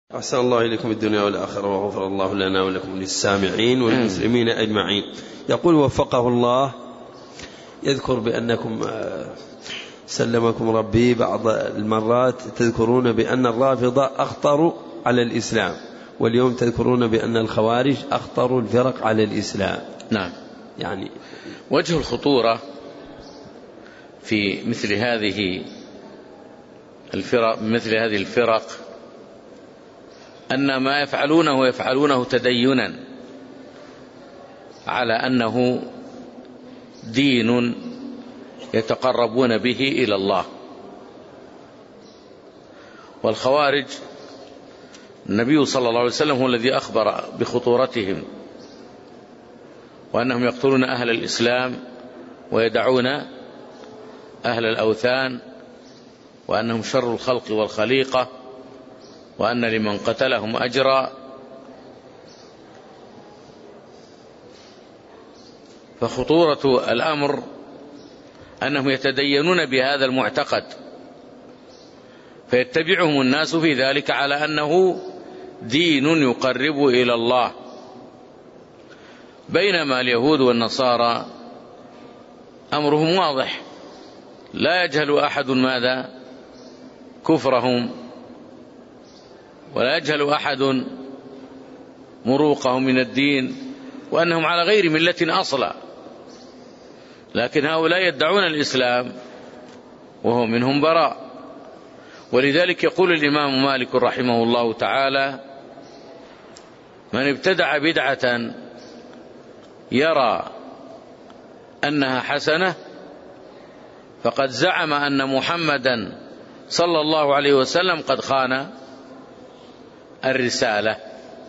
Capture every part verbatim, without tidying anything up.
أحسن الله إليكم الدنيا والآخرة وغفر الله لنا ولكم للسامعين والمسلمين أجمعين. يقول وفقه الله، يذكر بأنكم سلمكم ربي بعض المرات تذكرون بأن الرافضة أخطر على الإسلام، واليوم تذكرون بأن الخوارج أخطر الفرق على الإسلام. نعم. يعني وجه الخطورة في مثل هذه الفرق مثل هذه الفرق أن ما يفعلونه يفعلونه تدينا على أنه دين يتقربون به إلى الله. والخوارج النبي صلى الله عليه وسلم هو الذي أخبر بخطورتهم، وأنهم يقتلون أهل الإسلام ويدعون أهل الأوثان، وأنهم شر الخلق والخليقة، وأن لمن قتلهم أجرا. فخطورة الأمر أنهم يتدينون بهذا المعتقد، فيتبعهم الناس في ذلك على أنه دين يقرب إلى الله، بينما اليهود والنصارى أمرهم واضح، لا يجهل أحد ماذا كفرهم، ولا يجهل أحد مروقهم من الدين، وأنهم على غير ملة أصلا. لكن هؤلاء يدعون الإسلام وهو منهم براء. ولذلك يقول الإمام مالك رحمه الله تعالى: من ابتدع بدعة يرى أنها حسنة فقد زعم أن محمدا صلى الله عليه وسلم قد خان الرسالة،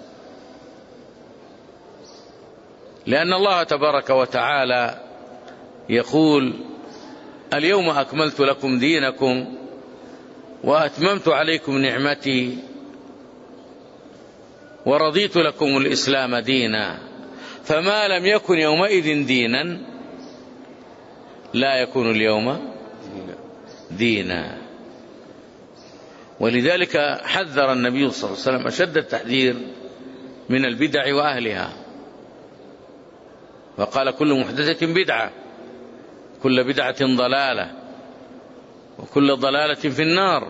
لأن الله تبارك وتعالى يقول: اليوم أكملت لكم دينكم وأتممت عليكم نعمتي ورضيت لكم الإسلام دينا، فما لم يكن يومئذ دينا لا يكون اليوم دينا. ولذلك حذر النبي صلى الله عليه وسلم أشد التحذير من البدع وأهلها، وقال: كل محدثة بدعة، كل بدعة ضلالة، وكل ضلالة في النار.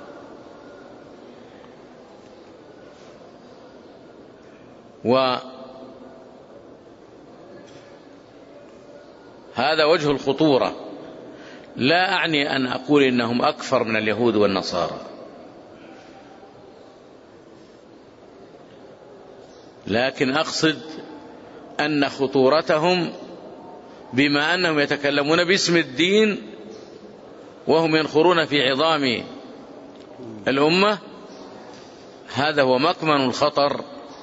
وهذا وجه الخطورة. لا أعني أن أقول إنهم أكفر من اليهود والنصارى، لكن أقصد أن خطورتهم بما أنهم يتكلمون باسم الدين وهم ينخرون في عظام الأمة، هذا هو مكمن الخطر.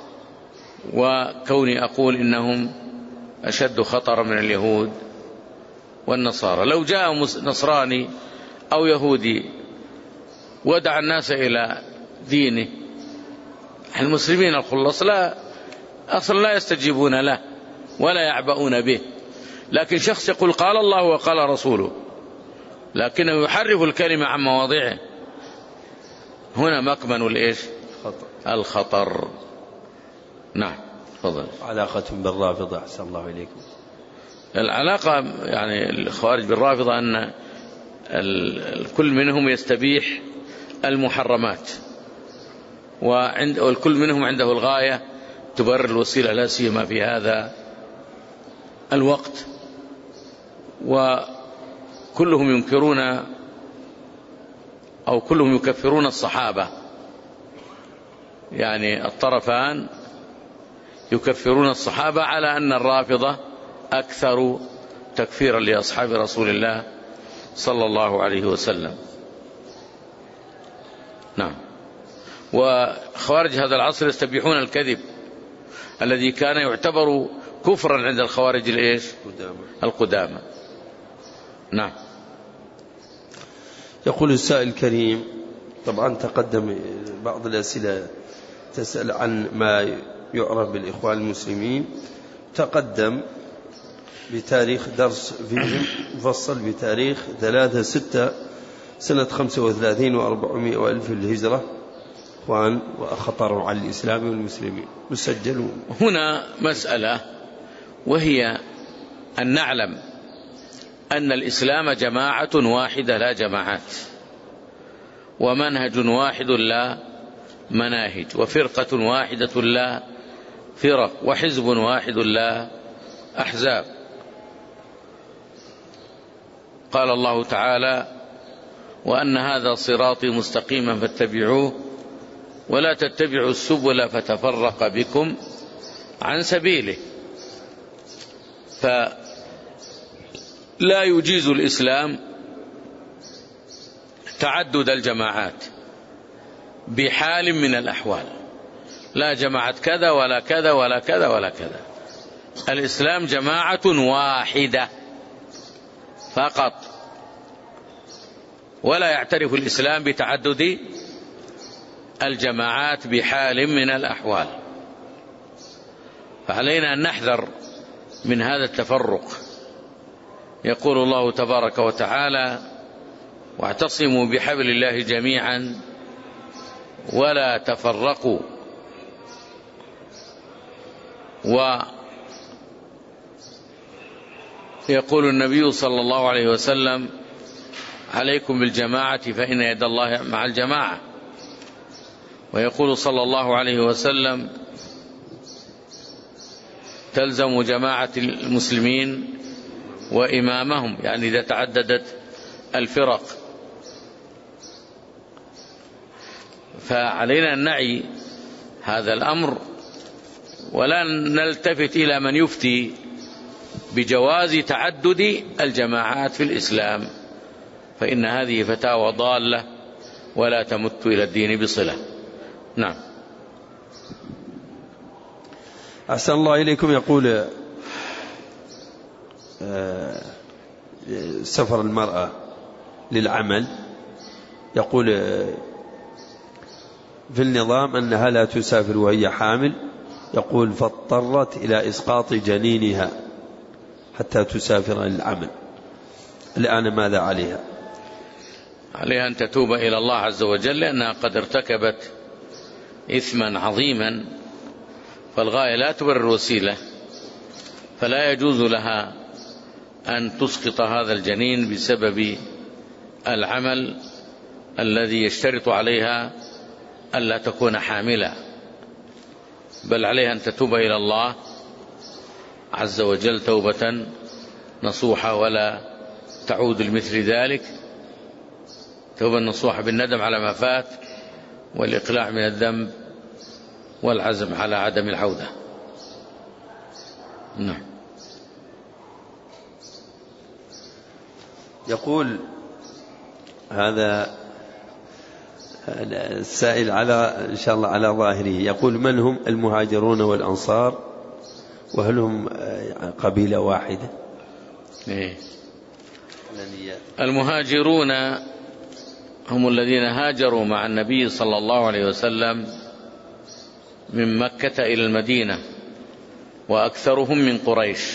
وكوني أقول إنهم أشد خطر من اليهود والنصارى. لو جاء نصراني أو يهودي ودعا الناس إلى دينه، المسلمين الخلص لا أصلا لا يستجيبون له ولا يعبؤون به. لكن شخص يقول قال الله وقال رسوله لكنه يحرف الكلمة عن مواضعه، هنا مكمن الإيش؟ الخطر. نعم، تفضل. علاقة بالرافضة أحسن الله إليكم. العلاقة يعني الخوارج بالرافضة أن الكل منهم يستبيح المحرمات، وعند والكل منهم عنده الغاية تبرر الوسيلة، لا سيما في هذا الوقت. وكلهم ينكرون أو كلهم يكفرون الصحابة، يعني الطرفان يكفرون الصحابة، على أن الرافضة أكثر تكفيرا لأصحاب رسول الله صلى الله عليه وسلم. نعم. وخوارج هذا العصر يستبيحون الكذب الذي كان يعتبر كفرا عند الخوارج الإيش؟ القدامى. نعم. يقول السائل الكريم، طبعا تقدم بعض الأسئلة تسأل عن ما يعرف بالإخوان المسلمين، تقدم بتاريخ درس فيديو مفصل بتاريخ ثلاثة ستة سنة خمسة وثلاثين وأربعمائة وألف الهجرة، إخوان وخطروا على الإسلام والمسلمين مسجلون. هنا مسألة، وهي أن نعلم أن الإسلام جماعة واحدة لا جماعات، ومنهج واحد لا مناهج، وفرقة واحدة لا فرق، وحزب واحد لا أحزاب. قال الله تعالى: وأن هذا صراطي مستقيما فاتبعوه ولا تتبعوا السبل فتفرق بكم عن سبيله. فلا يجيز الإسلام تعدد الجماعات بحال من الأحوال، لا جماعة كذا ولا كذا ولا كذا ولا كذا. الإسلام جماعة واحدة فقط، ولا يعترف الإسلام بتعدد الجماعات بحال من الأحوال. فعلينا أن نحذر من هذا التفرق. يقول الله تبارك وتعالى: واعتصموا بحبل الله جميعا ولا تفرقوا. ويقول النبي صلى الله عليه وسلم: عليكم بالجماعة فإن يد الله مع الجماعة. ويقول صلى الله عليه وسلم: تلزم جماعة المسلمين وإمامهم، يعني إذا تعددت الفرق. فعلينا أن نعي هذا الأمر، ولا نلتفت إلى من يفتي بجواز تعدد الجماعات في الإسلام، فإن هذه فتاوى ضالة ولا تمت إلى الدين بصلة. نعم. أحسن الله إليكم. يقول سفر المرأة للعمل، يقول في النظام أنها لا تسافر وهي حامل، يقول فاضطرت إلى إسقاط جنينها حتى تسافر للعمل، الآن ماذا عليها؟ عليها أن تتوب إلى الله عز وجل، لأنها قد ارتكبت إثما عظيما، فالغاية لا تبرر الوسيلة، فلا يجوز لها أن تسقط هذا الجنين بسبب العمل الذي يشترط عليها ألا تكون حاملة، بل عليها أن تتوب إلى الله عز وجل توبة نصوحة ولا تعود لمثل ذلك، توبة نصوحة بالندم على ما فات والإقلاع من الذنب والعزم على عدم العودة. نعم. يقول هذا السائل على إن شاء الله على ظاهره، يقول: من هم المهاجرون والأنصار، وهل هم قبيلة واحدة؟ إيه. المهاجرون هم الذين هاجروا مع النبي صلى الله عليه وسلم من مكة إلى المدينة، وأكثرهم من قريش،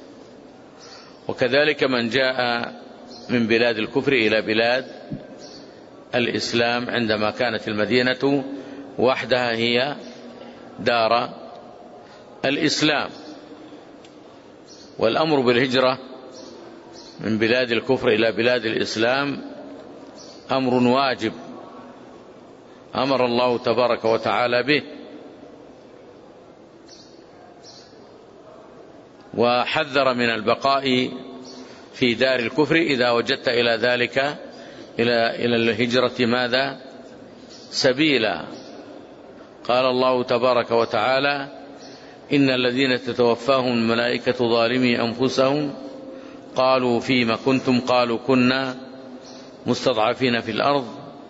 وكذلك من جاء من بلاد الكفر إلى بلاد الإسلام عندما كانت المدينة وحدها هي دار الإسلام. والأمر بالهجرة من بلاد الكفر إلى بلاد الإسلام أمر واجب أمر الله تبارك وتعالى به، وحذر من البقاء في دار الكفر إذا وجدت إلى ذلك إلى إلى الهجرة ماذا سبيلا. قال الله تبارك وتعالى: إن الذين تتوفاهم الملائكة ظالمي أنفسهم قالوا فيما كنتم قالوا كنا مستضعفين في الأرض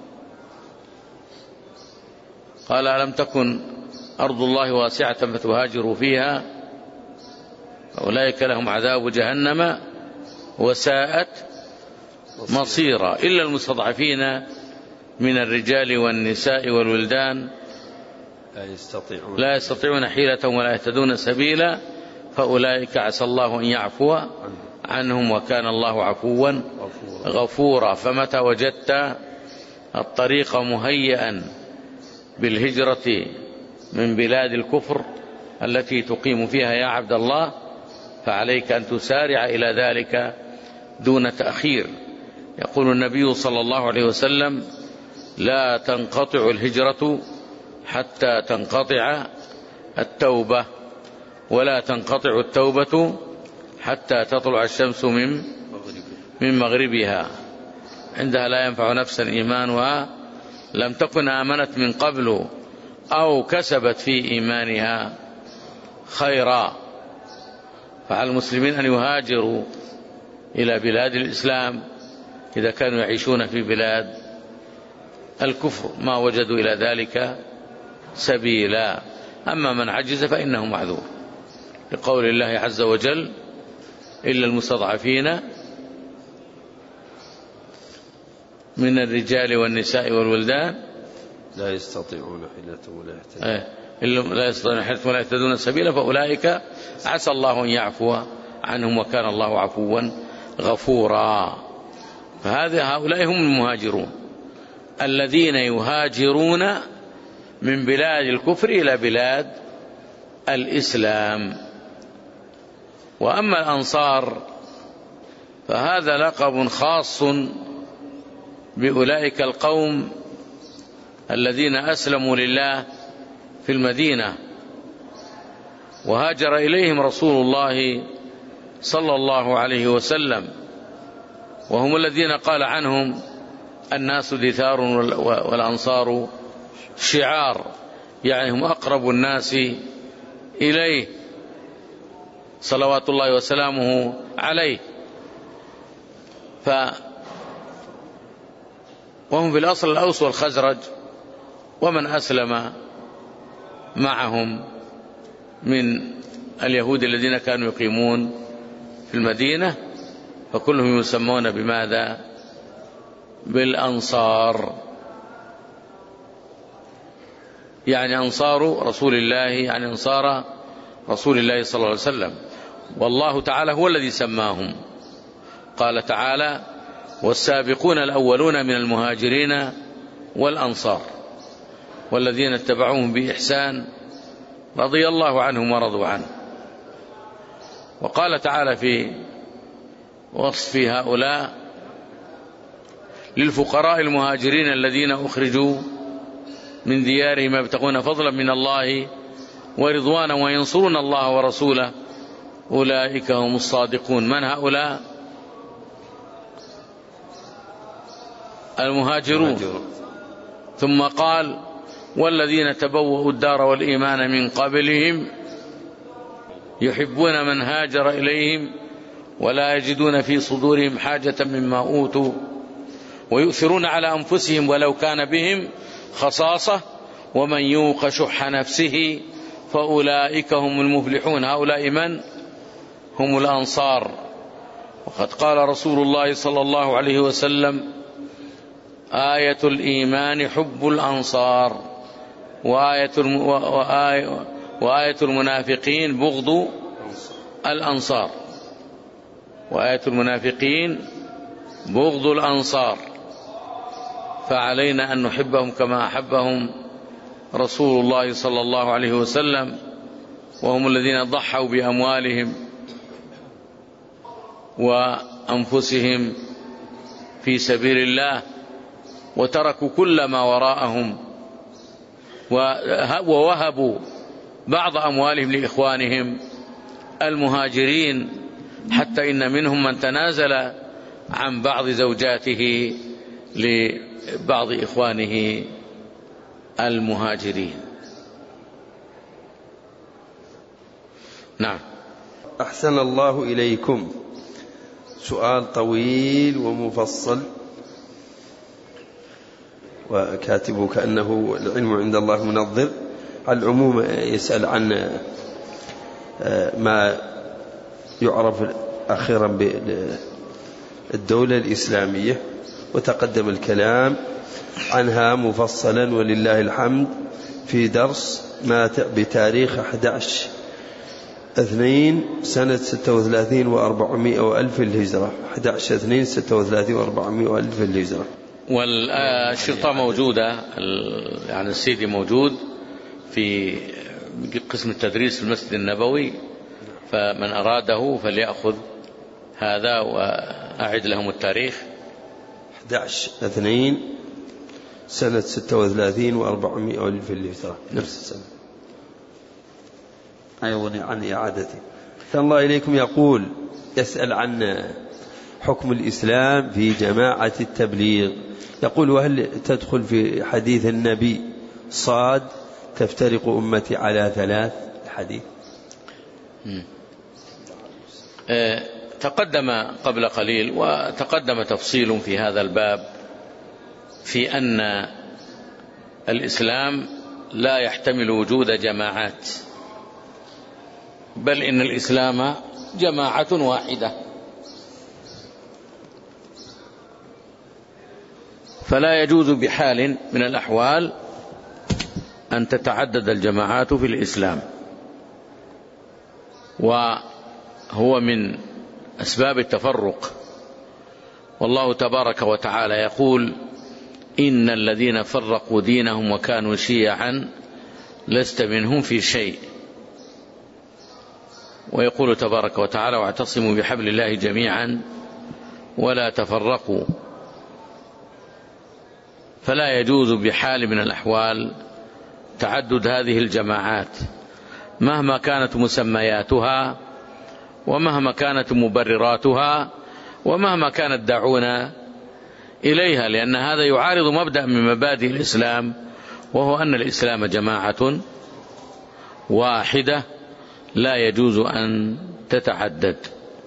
قال ألم تكن أرض الله واسعة فتهاجروا فيها أولئك لهم عذاب جهنم وساءت مصيرا إلا المستضعفين من الرجال والنساء والولدان لا يستطيعون, لا يستطيعون حيلة ولا يهتدون سبيلا فأولئك عسى الله أن يعفو عنهم وكان الله عفوا غفورا. فمتى وجدت الطريق مهيئا بالهجرة من بلاد الكفر التي تقيم فيها يا عبد الله، فعليك أن تسارع إلى ذلك دون تأخير. يقول النبي صلى الله عليه وسلم: لا تنقطع الهجرة حتى تنقطع التوبة، ولا تنقطع التوبة حتى تطلع الشمس من من مغربها. عندها لا ينفع نفسا إيمانها لم تكن آمنت من قبل أو كسبت في إيمانها خيرا. فعلى المسلمين أن يهاجروا إلى بلاد الإسلام إذا كانوا يعيشون في بلاد الكفر، ما وجدوا إلى ذلك سبيلا. أما من عجز فإنه معذور، لقول الله عز وجل: إلا المستضعفين من الرجال والنساء والولدان لا يستطيعون حيلة ولا يهتدون إلا لا يستطيعون حيلة ولا يهتدون سبيلا، فأولئك عسى الله أن يعفو عنهم وكان الله عفوا غفورا. فهذا هؤلاء هم المهاجرون الذين يهاجرون من بلاد الكفر إلى بلاد الإسلام. وأما الأنصار فهذا لقب خاص بأولئك القوم الذين أسلموا لله في المدينة، وهاجر إليهم رسول الله صلى الله عليه وسلم، وهم الذين قال عنهم: الناس دثار والأنصار شعار، يعني هم أقرب الناس إليه صلوات الله وسلامه عليه. ف وهم في الأصل الأوس والخزرج، ومن أسلم معهم من اليهود الذين كانوا يقيمون في المدينة، فكلهم يسمون بماذا؟ بالأنصار، يعني أنصار رسول الله، يعني أنصار رسول الله صلى الله عليه وسلم. والله تعالى هو الذي سماهم، قال تعالى: والسابقون الأولون من المهاجرين والأنصار والذين اتبعوهم بإحسان رضي الله عنهم ورضوا عنه. وقال تعالى في وصف هؤلاء: للفقراء المهاجرين الذين أخرجوا من ديارهم يبتغون فضلا من الله ورضوانا وينصرون الله ورسوله أولئك هم الصادقون. من هؤلاء؟ المهاجرون. ثم قال: والذين تبوأوا الدار والإيمان من قبلهم يحبون من هاجر إليهم ولا يجدون في صدورهم حاجة مما أوتوا ويؤثرون على أنفسهم ولو كان بهم خصاصة ومن يوق شح نفسه فأولئك هم المفلحون. هؤلاء من هم؟ الأنصار. وقد قال رسول الله صلى الله عليه وسلم: آية الإيمان حب الأنصار، وآية, وآية, وآية المنافقين بغض الأنصار، وآية المنافقين بغض الأنصار. فعلينا أن نحبهم كما أحبهم رسول الله صلى الله عليه وسلم، وهم الذين ضحوا بأموالهم وأنفسهم في سبيل الله وتركوا كل ما وراءهم ووهبوا بعض أموالهم لإخوانهم المهاجرين، حتى إن منهم من تنازل عن بعض زوجاته لبعض إخوانه المهاجرين. نعم. أحسن الله إليكم. سؤال طويل ومفصل، وكاتبه كأنه العلم عند الله منظر. على العموم يسأل عن ما يعرف أخيرا بالدولة الإسلامية، وتقدم الكلام عنها مفصلا ولله الحمد في درس مات بتاريخ أحد عشر اثنين سنة ستة وثلاثين وأربعمائة وألف الهجرة، أحد عشر اثنين ستة وثلاثين وأربعمائة وألف الهجرة. والشرطة موجودة، يعني السيدي موجود في قسم التدريس في المسجد النبوي، فمن أراده فليأخذ هذا، وأعد لهم التاريخ. أحد عشر اثنين سنة ستة وثلاثين وأربعمائة ألف الهجرة، نفس السنة. أيضا عن إعادته. أحسن الله إليكم. يقول يسأل عن حكم الإسلام في جماعة التبليغ. يقول وهل تدخل في حديث النبي صاد تفترق أمتي على ثلاث الحديث؟ أه تقدم قبل قليل وتقدم تفصيل في هذا الباب في أن الإسلام لا يحتمل وجود جماعات، بل إن الإسلام جماعة واحدة، فلا يجوز بحال من الأحوال أن تتعدد الجماعات في الإسلام، وهو من أسباب التفرق. والله تبارك وتعالى يقول إن الذين فرقوا دينهم وكانوا شيعا لست منهم في شيء. ويقول تبارك وتعالى واعتصموا بحبل الله جميعا ولا تفرقوا. فلا يجوز بحال من الأحوال تعدد هذه الجماعات مهما كانت مسمياتها، ومهما كانت مبرراتها، ومهما كانت دعونا إليها، لأن هذا يعارض مبدأ من مبادئ الإسلام، وهو أن الإسلام جماعة واحدة لا يجوز أن تتعدد.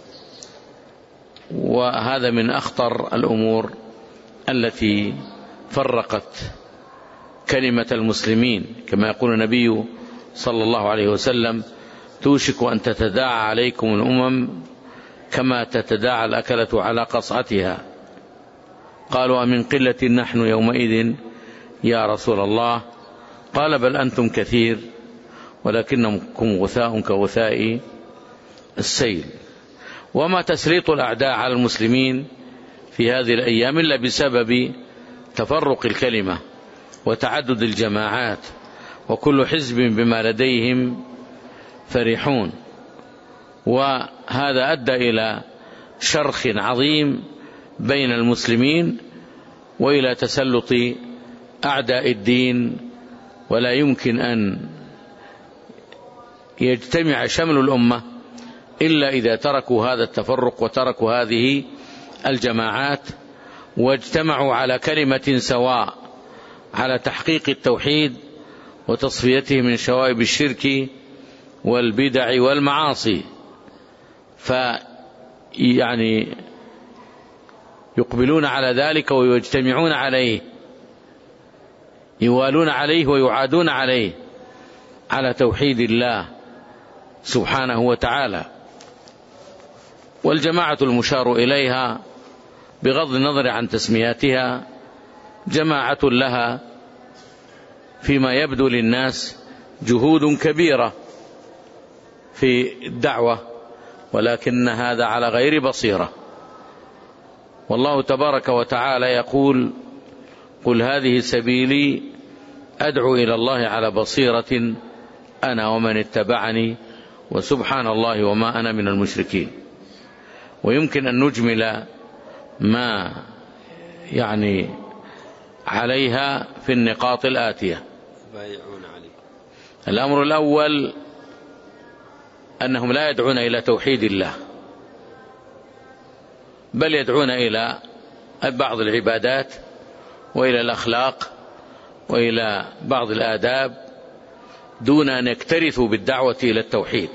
وهذا من أخطر الأمور التي فرقت كلمة المسلمين، كما يقول النبي صلى الله عليه وسلم توشك أن تتداعى عليكم الأمم كما تتداعى الأكلة على قصعتها. قالوا أمن قلة نحن يومئذ يا رسول الله؟ قال بل أنتم كثير ولكنكم غثاء كغثاء السيل. وما تسليط الأعداء على المسلمين في هذه الأيام إلا بسبب تفرق الكلمة وتعدد الجماعات، وكل حزب بما لديهم فرحون. وهذا أدى إلى شرخ عظيم بين المسلمين وإلى تسلط أعداء الدين، ولا يمكن أن يجتمع شمل الأمة إلا إذا تركوا هذا التفرق وتركوا هذه الجماعات، واجتمعوا على كلمة سواء على تحقيق التوحيد وتصفيته من شوائب الشرك والبدع والمعاصي. فيعني يقبلون على ذلك ويجتمعون عليه، يوالون عليه ويعادون عليه، على توحيد الله سبحانه وتعالى. والجماعة المشار إليها بغض النظر عن تسمياتها جماعة لها فيما يبدو للناس جهود كبيرة في الدعوة، ولكن هذا على غير بصيرة. والله تبارك وتعالى يقول قل هذه سبيلي أدعو إلى الله على بصيرة أنا ومن اتبعني وسبحان الله وما أنا من المشركين. ويمكن أن نجمل ما يعني عليها في النقاط الآتية. الأمر الأول أنهم لا يدعون إلى توحيد الله، بل يدعون إلى بعض العبادات وإلى الأخلاق وإلى بعض الآداب دون أن يكترثوا بالدعوة إلى التوحيد،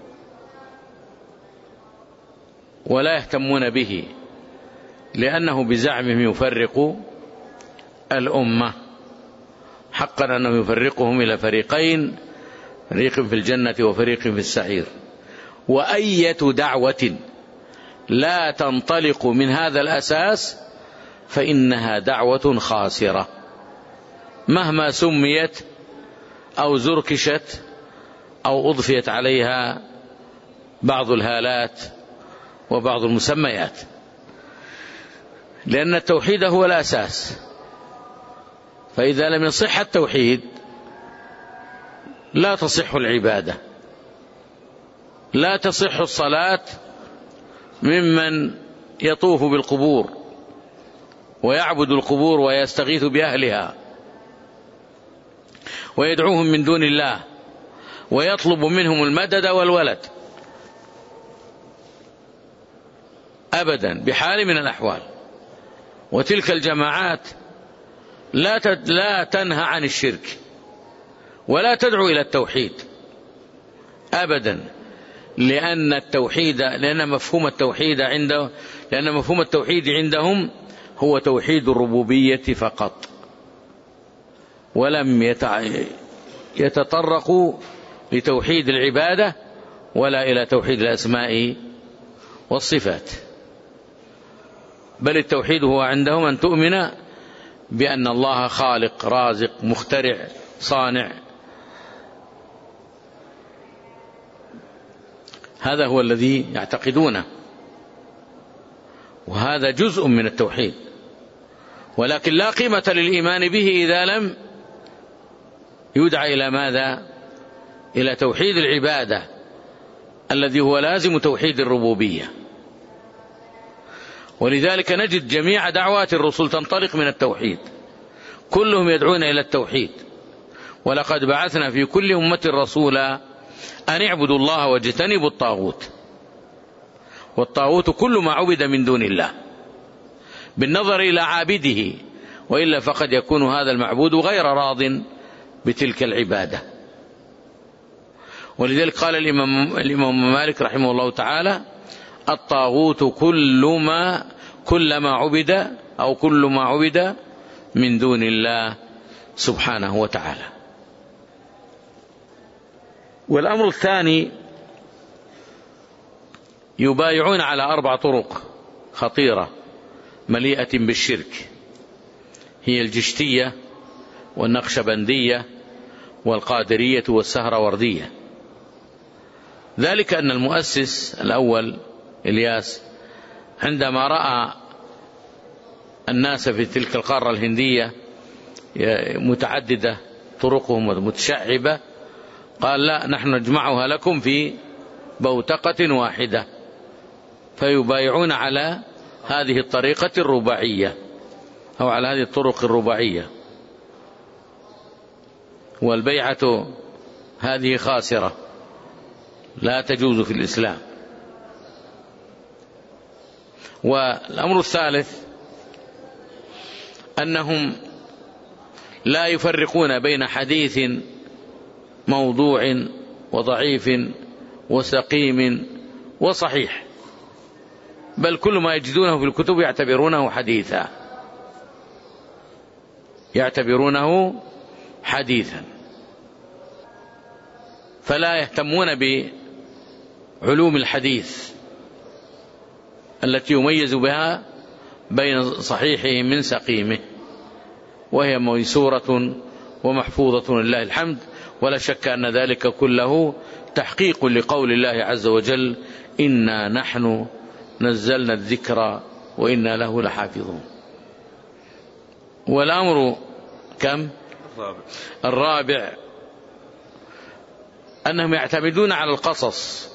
ولا يهتمون به، لأنه بزعمهم يفرق الأمة. حقا أنه يفرقهم إلى فريقين، فريق في الجنة وفريق في السعير. وأية دعوة لا تنطلق من هذا الأساس فإنها دعوة خاسرة، مهما سميت أو زركشت أو أضفيت عليها بعض الهالات وبعض المسميات. لأن التوحيد هو الأساس، فإذا لم يصح التوحيد لا تصح العبادة، لا تصح الصلاة ممن يطوف بالقبور ويعبد القبور ويستغيث بأهلها ويدعوهم من دون الله ويطلب منهم المدد والولد، أبدا بحال من الأحوال. وتلك الجماعات لا لا تنهى عن الشرك ولا تدعو إلى التوحيد أبدا، لأن التوحيد لأن مفهوم التوحيد عنده لأن مفهوم التوحيد عندهم هو توحيد الربوبية فقط، ولم يتطرقوا لتوحيد العبادة ولا إلى توحيد الأسماء والصفات. بل التوحيد هو عندهم أن تؤمن بأن الله خالق رازق مخترع صانع، هذا هو الذي يعتقدونه، وهذا جزء من التوحيد، ولكن لا قيمة للإيمان به إذا لم يدعى إلى ماذا؟ إلى توحيد العبادة الذي هو لازم توحيد الربوبية. ولذلك نجد جميع دعوات الرسل تنطلق من التوحيد، كلهم يدعون إلى التوحيد. ولقد بعثنا في كل أمة رسولا أن اعبدوا الله واجتنبوا الطاغوت، والطاغوت كل ما عبد من دون الله بالنظر إلى عابده، وإلا فقد يكون هذا المعبود غير راض بتلك العبادة. ولذلك قال الإمام, الإمام مالك رحمه الله تعالى: الطاغوت كل ما كل ما عبد أو كل ما عبد من دون الله سبحانه وتعالى. والأمر الثاني يبايعون على أربع طرق خطيرة مليئة بالشرك، هي الجشتية والنقشبندية والقادرية والسهروردية. ذلك أن المؤسس الأول إلياس عندما رأى الناس في تلك القارة الهندية متعددة طرقهم متشعبة، قال: لا، نحن نجمعها لكم في بوتقة واحدة، فيبايعون على هذه الطريقة الرباعية أو على هذه الطرق الرباعية، والبيعة هذه خاسرة لا تجوز في الإسلام. والأمر الثالث أنهم لا يفرقون بين حديث موضوع وضعيف وسقيم وصحيح، بل كل ما يجدونه في الكتب يعتبرونه حديثا يعتبرونه حديثا فلا يهتمون بعلوم الحديث التي يميز بها بين صحيحه من سقيمه، وهي ميسورة ومحفوظة لله الحمد. ولا شك أن ذلك كله تحقيق لقول الله عز وجل: إنا نحن نزلنا الذكر وإنا له لحافظون. والأمر كم؟ الرابع, الرابع أنهم يعتمدون على القصص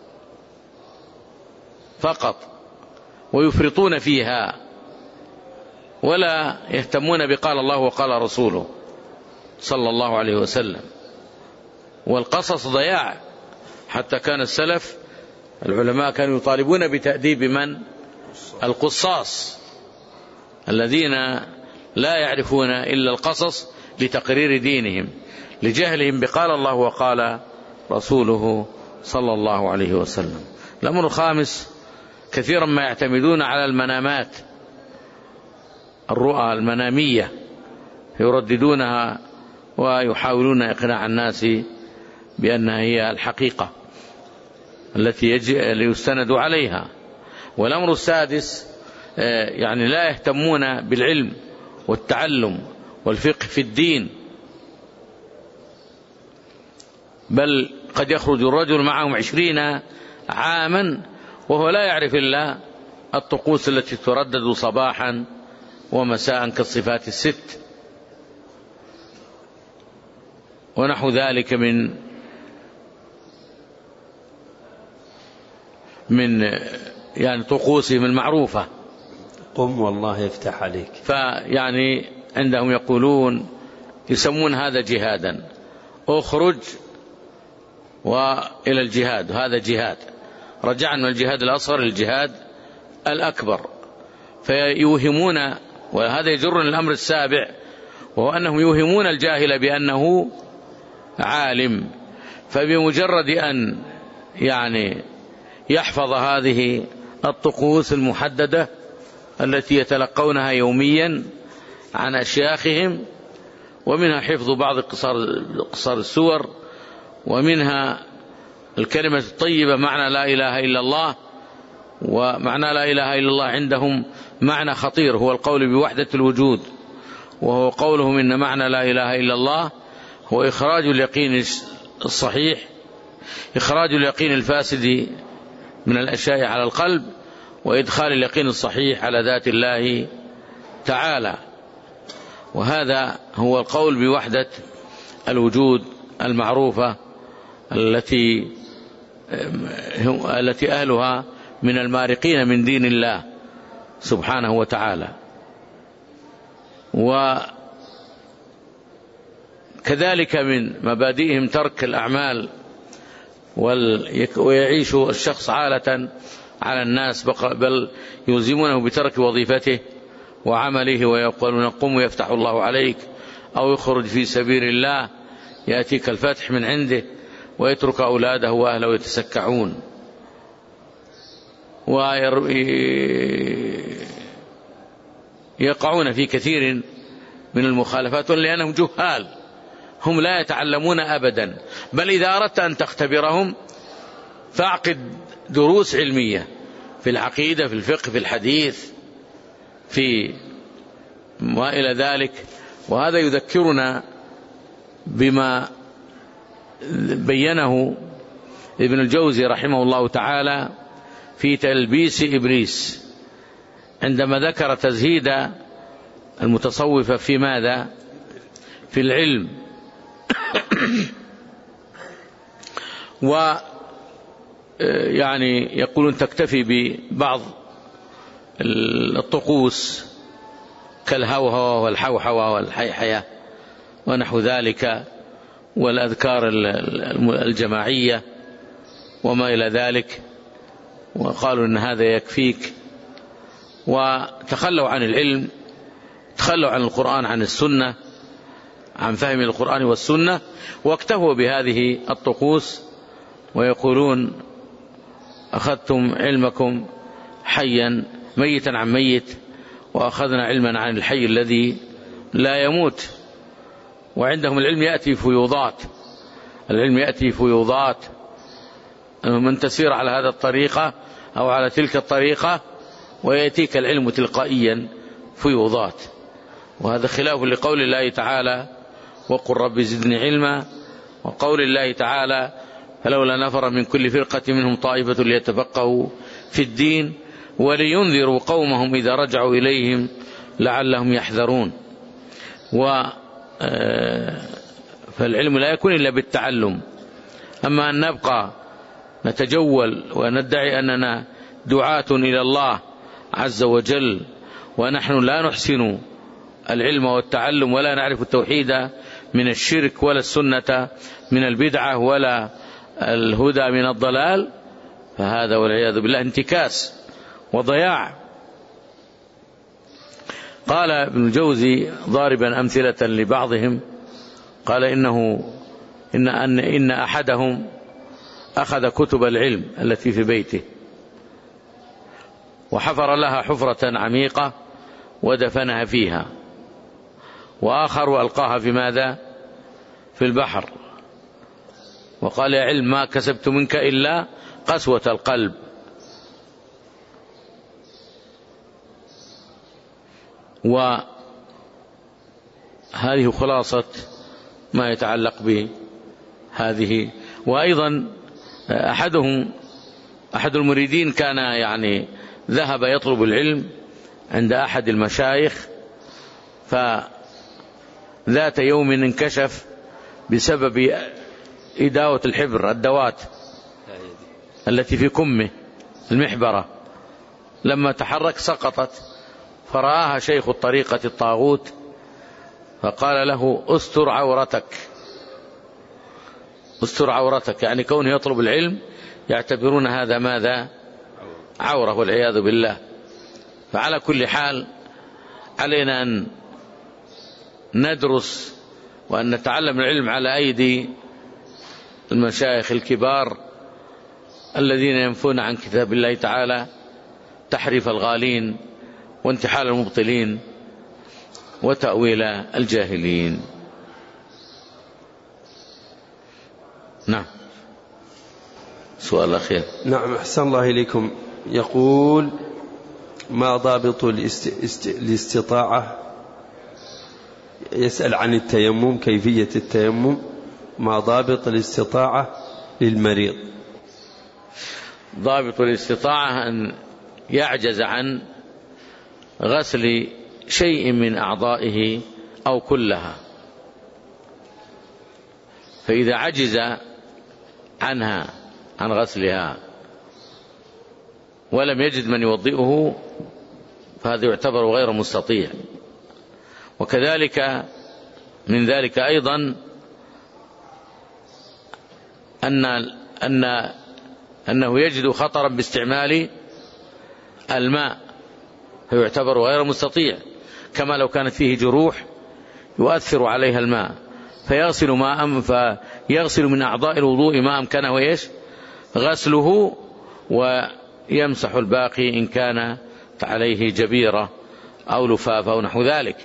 فقط ويفرطون فيها، ولا يهتمون بقال الله وقال رسوله صلى الله عليه وسلم. والقصص ضياع، حتى كان السلف العلماء كانوا يطالبون بتأديب من؟ القصاص الذين لا يعرفون إلا القصص لتقرير دينهم لجهلهم بقال الله وقال رسوله صلى الله عليه وسلم. الأمر الخامس: كثيرا ما يعتمدون على المنامات، الرؤى المنامية، يرددونها ويحاولون إقناع الناس بأنها هي الحقيقة التي يستند عليها. والأمر السادس: يعني لا يهتمون بالعلم والتعلم والفقه في الدين، بل قد يخرج الرجل معهم عشرين عاما وهو لا يعرف إلا والطقوس التي تردد صباحا ومساء كالصفات الست ونحو ذلك من من يعني طقوسهم المعروفة. قم والله يفتح عليك. فيعني عندهم يقولون يسمون هذا جهادا، اخرج وإلى الجهاد، هذا جهاد، رجعنا من الجهاد الأصغر للجهاد الأكبر. فيوهمون، وهذا يجرنا الأمر السابع، وهو أنهم يوهمون الجاهل بأنه عالم، فبمجرد أن يعني يحفظ هذه الطقوس المحددة التي يتلقونها يوميا عن أشياخهم، ومنها حفظ بعض قصار السور، ومنها الكلمة الطيبة معنى لا إله إلا الله. ومعنى لا إله إلا الله عندهم معنى خطير، هو القول بوحدة الوجود، وهو قولهم إن معنى لا إله إلا الله هو إخراج اليقين الصحيح، إخراج اليقين الفاسد من الأشياء على القلب، وإدخال اليقين الصحيح على ذات الله تعالى. وهذا هو القول بوحدة الوجود المعروفة التي التي أهلها من المارقين من دين الله سبحانه وتعالى. وكذلك من مبادئهم ترك الأعمال، ويعيش الشخص عالة على الناس، بل يلزمونه بترك وظيفته وعمله، ويقولون قم ويفتح الله عليك، أو يخرج في سبيل الله يأتيك الفتح من عنده، ويترك أولاده وأهله يتسكعون ويقعون في كثير من المخالفات، لأنهم جهال، هم لا يتعلمون أبدا. بل إذا أردت أن تختبرهم فاعقد دروس علمية في العقيدة، في الفقه، في الحديث، في ما إلى ذلك. وهذا يذكرنا بما بينه ابن الجوزي رحمه الله تعالى في تلبيس إبليس، عندما ذكر تزهيد المتصوفة في ماذا؟ في العلم. ويعني يقولون تكتفي ببعض الطقوس كالهوهوة والحوحوة والحيحية ونحو ذلك، والأذكار الجماعية وما إلى ذلك، وقالوا إن هذا يكفيك، وتخلوا عن العلم، تخلوا عن القرآن، عن السنة، عن فهم القرآن والسنة، واكتفوا بهذه الطقوس، ويقولون أخذتم علمكم حيا ميتا عن ميت، وأخذنا علما عن الحي الذي لا يموت. وعندهم العلم يأتي فيوضات، العلم يأتي فيوضات، من تسير على هذا الطريقة أو على تلك الطريقة، ويأتيك العلم تلقائيا فيوضات. وهذا خلاف لقول الله تعالى وقل رب زدني علما، وقول الله تعالى فلولا نفر من كل فرقة منهم طائفة ليتفقهوا في الدين ولينذروا قومهم إذا رجعوا إليهم لعلهم يحذرون. و فالعلم لا يكون إلا بالتعلم. أما أن نبقى نتجول وندعي أننا دعاة إلى الله عز وجل، ونحن لا نحسن العلم والتعلم، ولا نعرف التوحيد من الشرك، ولا السنة من البدعة، ولا الهدى من الضلال، فهذا والعياذ بالله انتكاس وضياع. قال ابن الجوزي ضاربا أمثلة لبعضهم، قال إنه إن, أن إن أحدهم أخذ كتب العلم التي في بيته وحفر لها حفرة عميقة ودفنها فيها، وآخر ألقاها في ماذا؟ في البحر، وقال يا علم ما كسبت منك إلا قسوة القلب. وهذه خلاصة ما يتعلق بهذه. وأيضا أحدهم أحد المريدين كان يعني ذهب يطلب العلم عند أحد المشايخ، فذات يوم انكشف بسبب إداوة الحبر، الدوات التي في كمه المحبرة، لما تحرك سقطت، فرآها شيخ الطريقة الطاغوت فقال له استر عورتك، استر عورتك، يعني كونه يطلب العلم يعتبرون هذا ماذا؟ عورة، والعياذ بالله. فعلى كل حال علينا أن ندرس وأن نتعلم العلم على أيدي المشايخ الكبار الذين ينفون عن كتاب الله تعالى تحريف الغالين وانتحال المبطلين وتأويل الجاهلين. نعم، سؤال أخير. نعم، أحسن الله إليكم. يقول: ما ضابط الاستطاعة؟ يسأل عن التيمم، كيفية التيمم، ما ضابط الاستطاعة للمريض؟ ضابط الاستطاعة أن يعجز عن غسل شيء من أعضائه أو كلها، فإذا عجز عنها عن غسلها ولم يجد من يوضئه فهذا يعتبر غير مستطيع. وكذلك من ذلك أيضا أن أن أنه يجد خطرا باستعمال الماء فيعتبر غير مستطيع، كما لو كانت فيه جروح يؤثر عليها الماء فيغسل ماء فيغسل من أعضاء الوضوء ما أمكنه إيش غسله، ويمسح الباقي إن كان عليه جبيرة أو لفاف أو نحو ذلك.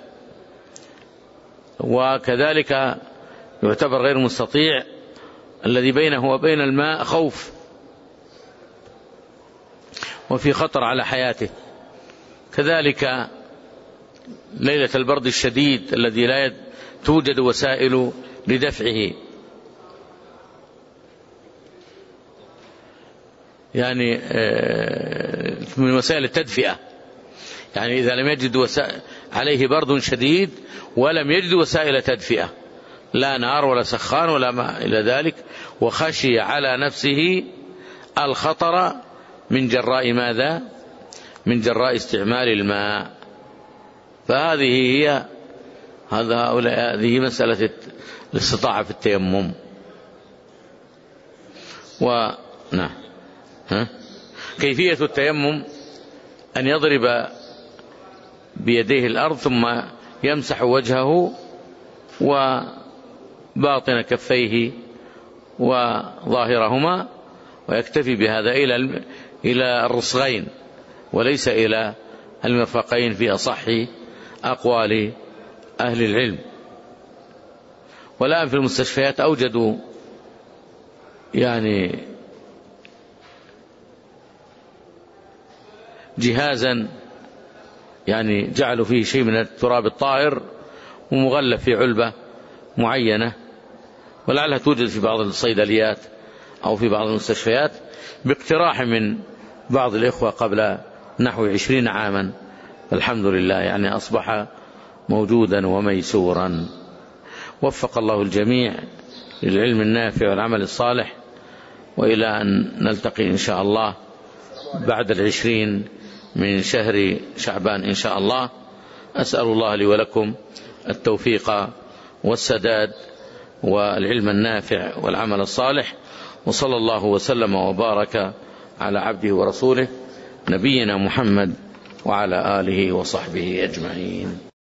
وكذلك يعتبر غير مستطيع الذي بينه وبين الماء خوف وفي خطر على حياته، كذلك ليلة البرد الشديد الذي لا توجد وسائل لدفعه، يعني من وسائل التدفئة، يعني إذا لم يجد وسائل عليه برد شديد ولم يجد وسائل تدفئة، لا نار ولا سخان ولا ما إلى ذلك، وخشي على نفسه الخطر من جراء ماذا؟ من جراء استعمال الماء. فهذه هي هذا هذه مسألة الاستطاعة في التيمم. ونعم، كيفية التيمم أن يضرب بيديه الأرض ثم يمسح وجهه وباطن كفيه وظاهرهما، ويكتفي بهذا إلى إلى الرسغين وليس إلى المرفقين في أصح أقوال أهل العلم. والآن في المستشفيات أوجدوا يعني جهازا يعني جعلوا فيه شيء من التراب الطاهر ومغلف في علبة معينة، ولعلها توجد في بعض الصيدليات أو في بعض المستشفيات، باقتراح من بعض الإخوة قبل نحو عشرين عاما. الحمد لله يعني أصبح موجودا وميسورا. وفق الله الجميع للعلم النافع والعمل الصالح، وإلى أن نلتقي إن شاء الله بعد العشرين من شهر شعبان إن شاء الله. أسأل الله لي ولكم التوفيق والسداد والعلم النافع والعمل الصالح، وصلى الله وسلم وبارك على عبده ورسوله نبينا محمد وعلى آله وصحبه أجمعين.